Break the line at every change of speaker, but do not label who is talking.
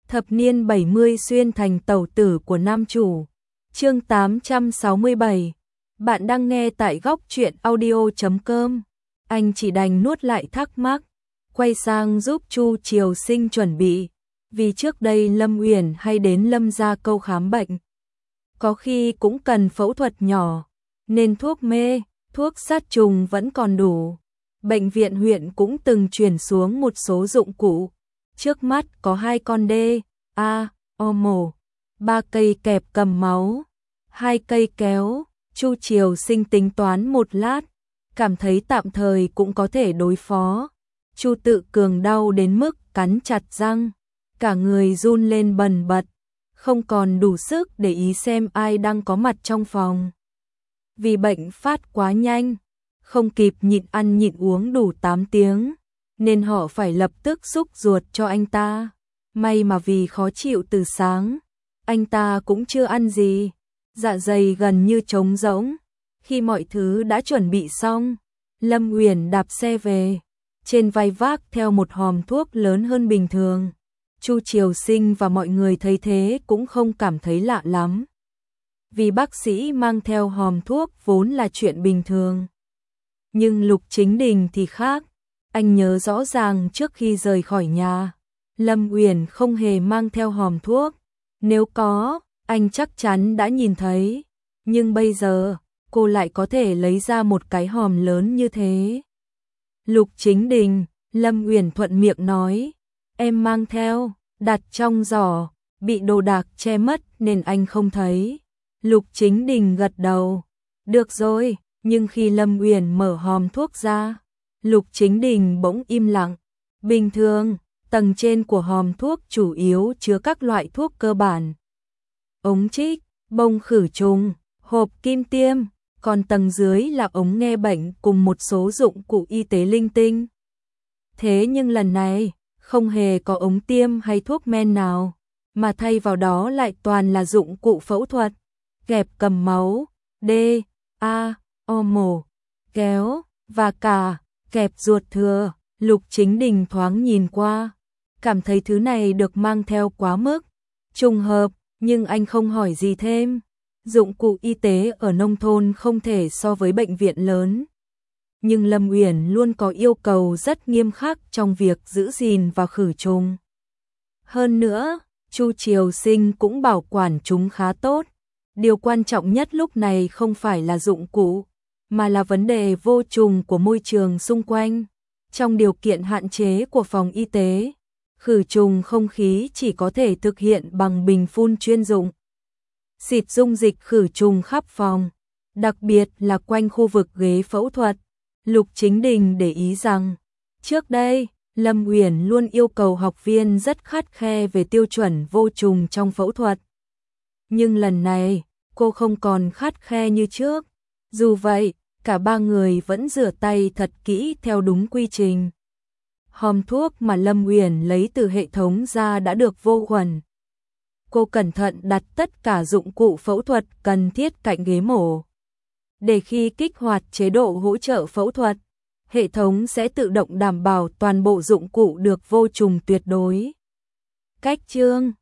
Thập niên 70 xuyên thành tẩu tử của nam chủ. Chương 867. Bạn đang nghe tại góc truyện audio.com. Anh chỉ đành nuốt lại thắc mắc, quay sang giúp Chu Triều Sinh chuẩn bị, vì trước đây Lâm Uyển hay đến Lâm gia câu khám bệnh. Có khi cũng cần phẫu thuật nhỏ, nên thuốc mê, thuốc sát trùng vẫn còn đủ. Bệnh viện huyện cũng từng chuyển xuống một số dụng cụ. Trước mắt có 2 con o mổ, 3 cây kẹp cầm máu, 2 cây kéo. Chu Triều Sinh tính toán một lát, cảm thấy tạm thời cũng có thể đối phó. Chu Tự Cường đau đến mức cắn chặt răng, cả người run lên bần bật, không còn đủ sức để ý xem ai đang có mặt trong phòng. Vì bệnh phát quá nhanh, không kịp nhịn ăn nhịn uống đủ 8 tiếng, nên họ phải lập tức xúc ruột cho anh ta. May mà vì khó chịu từ sáng, anh ta cũng chưa ăn gì, dạ dày gần như trống rỗng. Khi mọi thứ đã chuẩn bị xong, Lâm Uyển đạp xe về, trên vai vác theo một hòm thuốc lớn hơn bình thường. Chu Triều Sinh và mọi người thấy thế cũng không cảm thấy lạ lắm, vì bác sĩ mang theo hòm thuốc vốn là chuyện bình thường. Nhưng Lục Chính Đình thì khác, anh nhớ rõ ràng trước khi rời khỏi nhà, Lâm Uyển không hề mang theo hòm thuốc, nếu có, anh chắc chắn đã nhìn thấy, nhưng bây giờ, cô lại có thể lấy ra một cái hòm lớn như thế. Lục Chính Đình, Lâm Uyển thuận miệng nói, em mang theo, đặt trong giỏ, bị đồ đạc che mất nên anh không thấy. Lục Chính Đình gật đầu, được rồi, nhưng khi Lâm Uyển mở hòm thuốc ra, Lục Chính Đình bỗng im lặng. Bình thường, tầng trên của hòm thuốc chủ yếu chứa các loại thuốc cơ bản, ống trích, bông khử trùng, hộp kim tiêm, còn tầng dưới là ống nghe bệnh cùng một số dụng cụ y tế linh tinh. Thế nhưng lần này, không hề có ống tiêm hay thuốc men nào, mà thay vào đó lại toàn là dụng cụ phẫu thuật, kẹp cầm máu, o mổ, kéo, và cả kẹp ruột thừa. Lục Chính Đình thoáng nhìn qua, cảm thấy thứ này được mang theo quá mức trùng hợp, nhưng anh không hỏi gì thêm. Dụng cụ y tế ở nông thôn không thể so với bệnh viện lớn, nhưng Lâm Uyển luôn có yêu cầu rất nghiêm khắc trong việc giữ gìn và khử trùng. Hơn nữa, Chu Triều Sinh cũng bảo quản chúng khá tốt. Điều quan trọng nhất lúc này không phải là dụng cụ, mà là vấn đề vô trùng của môi trường xung quanh. Trong điều kiện hạn chế của phòng y tế, khử trùng không khí chỉ có thể thực hiện bằng bình phun chuyên dụng. Xịt dung dịch khử trùng khắp phòng, đặc biệt là quanh khu vực ghế phẫu thuật. Lục Chính Đình để ý rằng, trước đây, Lâm Uyển luôn yêu cầu học viên rất khắt khe về tiêu chuẩn vô trùng trong phẫu thuật. Nhưng lần này, cô không còn khắt khe như trước. Dù vậy, cả 3 người vẫn rửa tay thật kỹ theo đúng quy trình. Hòm thuốc mà Lâm Uyển lấy từ hệ thống ra đã được vô khuẩn. Cô cẩn thận đặt tất cả dụng cụ phẫu thuật cần thiết cạnh ghế mổ, để khi kích hoạt chế độ hỗ trợ phẫu thuật, hệ thống sẽ tự động đảm bảo toàn bộ dụng cụ được vô trùng tuyệt đối. Cách chương